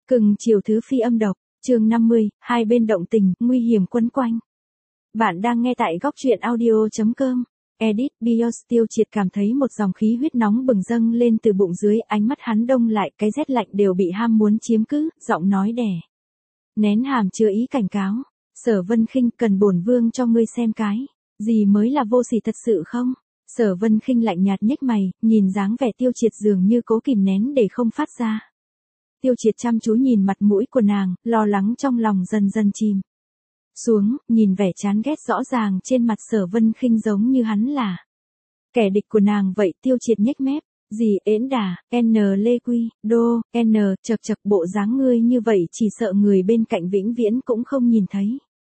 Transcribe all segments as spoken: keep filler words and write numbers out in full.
Cưng chiều thứ phi âm độc, chương năm mươi, hai bên động tình, nguy hiểm quấn quanh. Bạn đang nghe tại góc truyện audio chấm com. Edit Bios. Tiêu Triệt cảm thấy một dòng khí huyết nóng bừng dâng lên từ bụng dưới, ánh mắt hắn đông lại, cái rét lạnh đều bị ham muốn chiếm cứ, giọng nói đè nén hàm chứa ý cảnh cáo. Sở Vân Khinh, cần bổn vương cho ngươi xem cái gì mới là vô sỉ thật sự không? Sở Vân Khinh lạnh nhạt nhếch mày, nhìn dáng vẻ Tiêu Triệt dường như cố kìm nén để không phát ra. Tiêu Triệt chăm chú nhìn mặt mũi của nàng, lo lắng trong lòng dần dần chìm xuống, nhìn vẻ chán ghét rõ ràng trên mặt Sở Vân Khinh giống như hắn là kẻ địch của nàng vậy. Tiêu Triệt nhếch mép, gì ễn đà, n lê quy, đô, n, chật chật, bộ dáng ngươi như vậy chỉ sợ người bên cạnh vĩnh viễn cũng không nhìn thấy.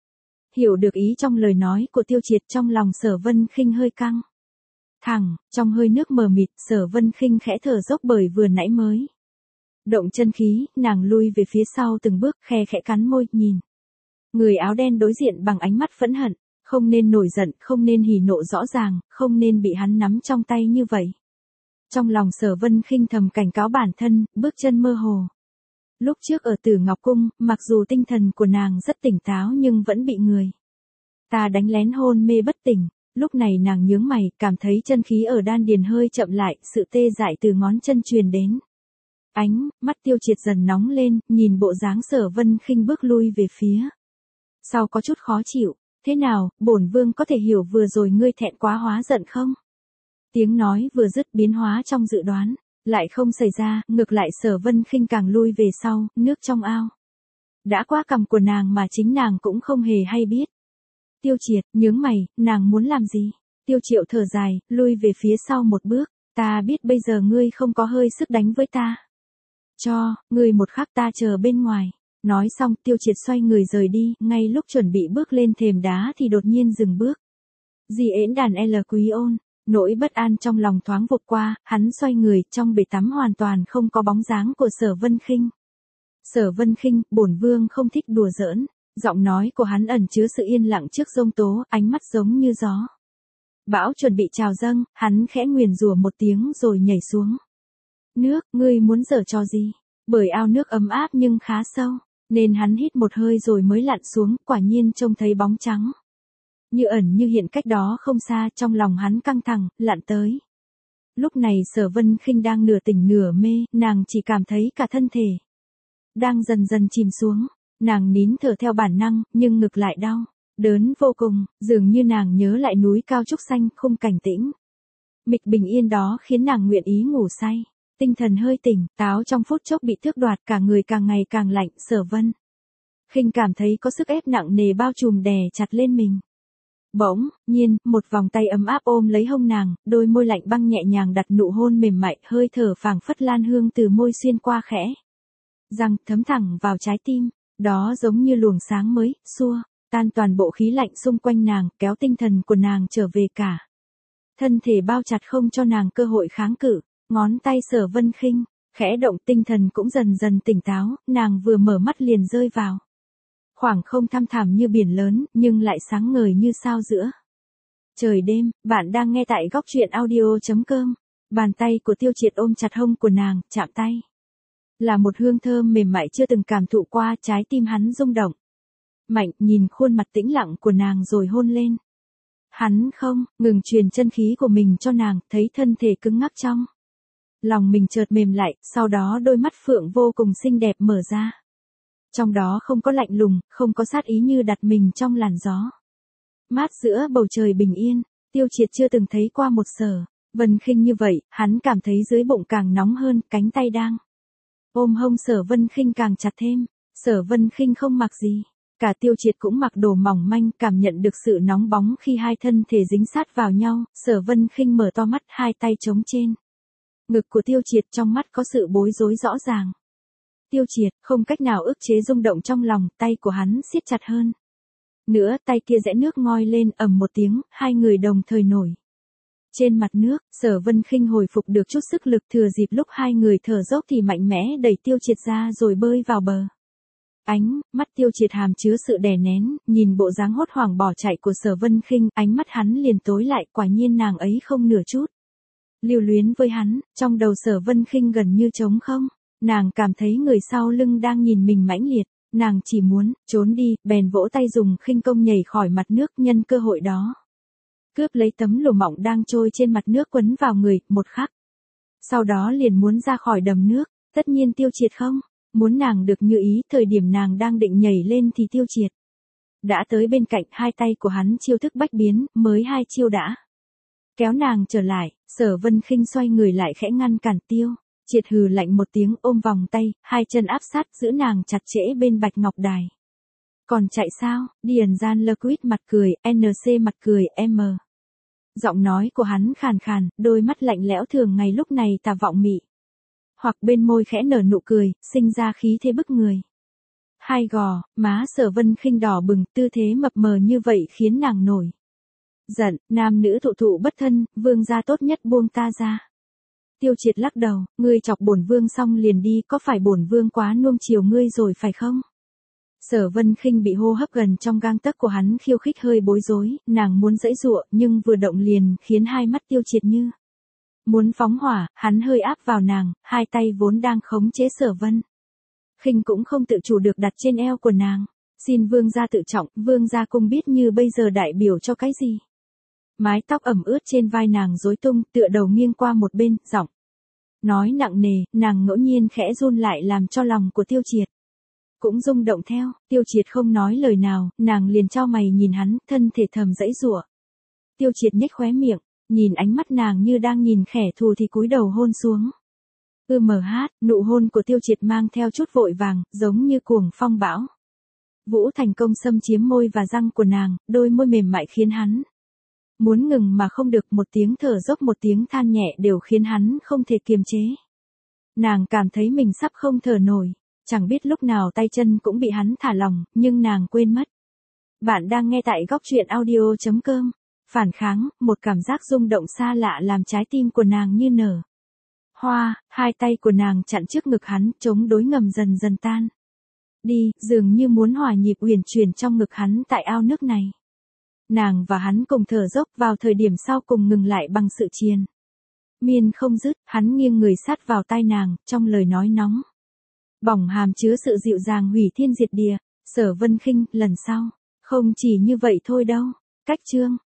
Hiểu được ý trong lời nói của Tiêu Triệt, trong lòng Sở Vân Khinh hơi căng thẳng, trong hơi nước mờ mịt, Sở Vân Khinh khẽ thở dốc bởi vừa nãy mới động chân khí, nàng lui về phía sau từng bước, khe khẽ cắn môi, nhìn người áo đen đối diện bằng ánh mắt phẫn hận. Không nên nổi giận, không nên hỉ nộ rõ ràng, không nên bị hắn nắm trong tay như vậy. Trong lòng Sở Vân Khinh thầm cảnh cáo bản thân, bước chân mơ hồ. Lúc trước ở Tử Ngọc Cung, mặc dù tinh thần của nàng rất tỉnh táo nhưng vẫn bị người ta đánh lén hôn mê bất tỉnh. Lúc này nàng nhướng mày, cảm thấy chân khí ở đan điền hơi chậm lại, sự tê dại từ ngón chân truyền đến. Ánh mắt Tiêu Triệt dần nóng lên, nhìn bộ dáng Sở Vân Khinh bước lui về phía sau có chút khó chịu. Thế nào, bổn vương có thể hiểu vừa rồi ngươi thẹn quá hóa giận không? Tiếng nói vừa dứt, biến hóa trong dự đoán lại không xảy ra, ngược lại Sở Vân Khinh càng lui về sau, nước trong ao đã qua cằm của nàng mà chính nàng cũng không hề hay biết. Tiêu Triệt nhướng mày, nàng muốn làm gì? Tiêu Triệu thở dài, lui về phía sau một bước. Ta biết bây giờ ngươi không có hơi sức đánh với ta. Cho, ngươi một khắc, ta chờ bên ngoài. Nói xong, Tiêu Triệt xoay người rời đi, ngay lúc chuẩn bị bước lên thềm đá thì đột nhiên dừng bước. Di ễn đàn L Quý Ôn, nỗi bất an trong lòng thoáng vụt qua, hắn xoay người, trong bể tắm hoàn toàn không có bóng dáng của Sở Vân Khinh. Sở Vân Khinh, bổn vương không thích đùa giỡn. Giọng nói của hắn ẩn chứa sự yên lặng trước giông tố, ánh mắt giống như gió bão chuẩn bị trào dâng, hắn khẽ nguyền rủa một tiếng rồi nhảy xuống nước. Ngươi muốn giở trò gì? Bởi ao nước ấm áp nhưng khá sâu, nên hắn hít một hơi rồi mới lặn xuống, quả nhiên trông thấy bóng trắng như ẩn như hiện cách đó không xa. Trong lòng hắn căng thẳng, lặn tới. Lúc này Sở Vân Khinh đang nửa tỉnh nửa mê, nàng chỉ cảm thấy cả thân thể đang dần dần chìm xuống. Nàng nín thở theo bản năng, nhưng ngực lại đau đớn vô cùng, dường như nàng nhớ lại núi cao trúc xanh, khung cảnh tĩnh mịch bình yên đó khiến nàng nguyện ý ngủ say. Tinh thần hơi tỉnh táo trong phút chốc bị tước đoạt, cả người càng ngày càng lạnh. Sở Vân Khinh cảm thấy có sức ép nặng nề bao trùm đè chặt lên mình. Bỗng nhiên, một vòng tay ấm áp ôm lấy hông nàng, đôi môi lạnh băng nhẹ nhàng đặt nụ hôn mềm mại, hơi thở phảng phất lan hương từ môi xuyên qua khẽ răng, thấm thẳng vào trái tim. Đó giống như luồng sáng mới, xua tan toàn bộ khí lạnh xung quanh nàng, kéo tinh thần của nàng trở về, cả thân thể bao chặt không cho nàng cơ hội kháng cự. Ngón tay Sở Vân Khinh khẽ động, tinh thần cũng dần dần tỉnh táo, nàng vừa mở mắt liền rơi vào khoảng không thăm thẳm như biển lớn, nhưng lại sáng ngời như sao giữa trời đêm. Bạn đang nghe tại góc truyện audio chấm com. Bàn tay của Tiêu Triệt ôm chặt hông của nàng, chạm tay là một hương thơm mềm mại chưa từng cảm thụ qua. Trái tim hắn rung động mạnh, nhìn khuôn mặt tĩnh lặng của nàng rồi hôn lên. Hắn không ngừng truyền chân khí của mình cho nàng, thấy thân thể cứng ngắc trong lòng mình chợt mềm lại, sau đó đôi mắt phượng vô cùng xinh đẹp mở ra. Trong đó không có lạnh lùng, không có sát ý, như đặt mình trong làn gió mát giữa bầu trời bình yên. Tiêu Triệt chưa từng thấy qua một Sở Vân Khinh như vậy, hắn cảm thấy dưới bụng càng nóng hơn, cánh tay đang ôm hông Sở Vân Khinh càng chặt thêm. Sở Vân Khinh không mặc gì, cả Tiêu Triệt cũng mặc đồ mỏng manh, cảm nhận được sự nóng bóng khi hai thân thể dính sát vào nhau. Sở Vân Khinh mở to mắt, hai tay chống trên ngực của Tiêu Triệt, trong mắt có sự bối rối rõ ràng. Tiêu Triệt không cách nào ức chế rung động trong lòng, tay của hắn siết chặt hơn nữa, tay kia rẽ nước ngoi lên, ầm một tiếng, hai người đồng thời nổi trên mặt nước. Sở Vân Khinh hồi phục được chút sức lực, thừa dịp lúc hai người thở dốc thì mạnh mẽ đẩy Tiêu Triệt ra rồi bơi vào bờ. Ánh mắt Tiêu Triệt hàm chứa sự đè nén, nhìn bộ dáng hốt hoảng bỏ chạy của Sở Vân Khinh, ánh mắt hắn liền tối lại, quả nhiên nàng ấy không nửa chút lưu luyến với hắn. Trong đầu Sở Vân Khinh gần như trống không, Nàng cảm thấy người sau lưng đang nhìn mình mãnh liệt, nàng chỉ muốn trốn đi, bèn vỗ tay dùng khinh công nhảy khỏi mặt nước nhân cơ hội đó. Cướp lấy tấm lụa mỏng đang trôi trên mặt nước quấn vào người, một khắc. Sau đó liền muốn ra khỏi đầm nước, tất nhiên Tiêu Triệt không, muốn nàng được như ý, thời điểm nàng đang định nhảy lên thì Tiêu Triệt đã tới bên cạnh, hai tay của hắn chiêu thức bách biến, mới hai chiêu đã kéo nàng trở lại. Sở Vân Khinh xoay người lại khẽ ngăn cản Tiêu Triệt, hừ lạnh một tiếng, ôm vòng tay, hai chân áp sát giữ nàng chặt chẽ bên bạch ngọc đài. Còn chạy sao? Điền Gian Liquid mặt cười, en xê mặt cười, M. Giọng nói của hắn khàn khàn, đôi mắt lạnh lẽo thường ngày lúc này tà vọng mị. Hoặc bên môi khẽ nở nụ cười, sinh ra khí thế bức người. Hai gò, má Sở Vân Khinh đỏ bừng, tư thế mập mờ như vậy khiến nàng nổi giận, nam nữ thụ thụ bất thân, vương gia tốt nhất buông ta ra. Tiêu Triệt lắc đầu, ngươi chọc bổn vương xong liền đi, có phải bổn vương quá nuông chiều ngươi rồi phải không? Sở Vân Khinh bị hô hấp gần trong gang tấc của hắn khiêu khích hơi bối rối, nàng muốn giãy giụa, nhưng vừa động liền khiến hai mắt Tiêu Triệt như muốn phóng hỏa, hắn hơi áp vào nàng, hai tay vốn đang khống chế Sở Vân Khinh cũng không tự chủ được đặt trên eo của nàng. Xin vương gia tự trọng, vương gia cung biết như bây giờ đại biểu cho cái gì. Mái tóc ẩm ướt trên vai nàng rối tung, tựa đầu nghiêng qua một bên, giọng nói nặng nề, nàng ngẫu nhiên khẽ run lại làm cho lòng của Tiêu Triệt cũng rung động theo. Tiêu Triệt không nói lời nào, nàng liền chau mày nhìn hắn, thân thể thầm giãy giụa. Tiêu Triệt nhếch khóe miệng, nhìn ánh mắt nàng như đang nhìn kẻ thù thì cúi đầu hôn xuống. Ư mờ hát, nụ hôn của Tiêu Triệt mang theo chút vội vàng, giống như cuồng phong bão. Vũ thành công xâm chiếm môi và răng của nàng, đôi môi mềm mại khiến hắn muốn ngừng mà không được, một tiếng thở dốc một tiếng than nhẹ đều khiến hắn không thể kiềm chế. Nàng cảm thấy mình sắp không thở nổi, chẳng biết lúc nào tay chân cũng bị hắn thả lỏng, nhưng nàng quên mất. Bạn đang nghe tại góc truyện audio chấm com. Phản kháng, một cảm giác rung động xa lạ làm trái tim của nàng như nở hoa, hai tay của nàng chặn trước ngực hắn, chống đối ngầm dần dần tan đi, dường như muốn hòa nhịp uyển chuyển trong ngực hắn tại ao nước này. Nàng và hắn cùng thở dốc, vào thời điểm sau cùng ngừng lại bằng sự triền miên không dứt. Hắn nghiêng người sát vào tai nàng, trong lời nói nóng bỏng hàm chứa sự dịu dàng hủy thiên diệt địa. Sở Vân Khinh, lần sau không chỉ như vậy thôi đâu. Cách chương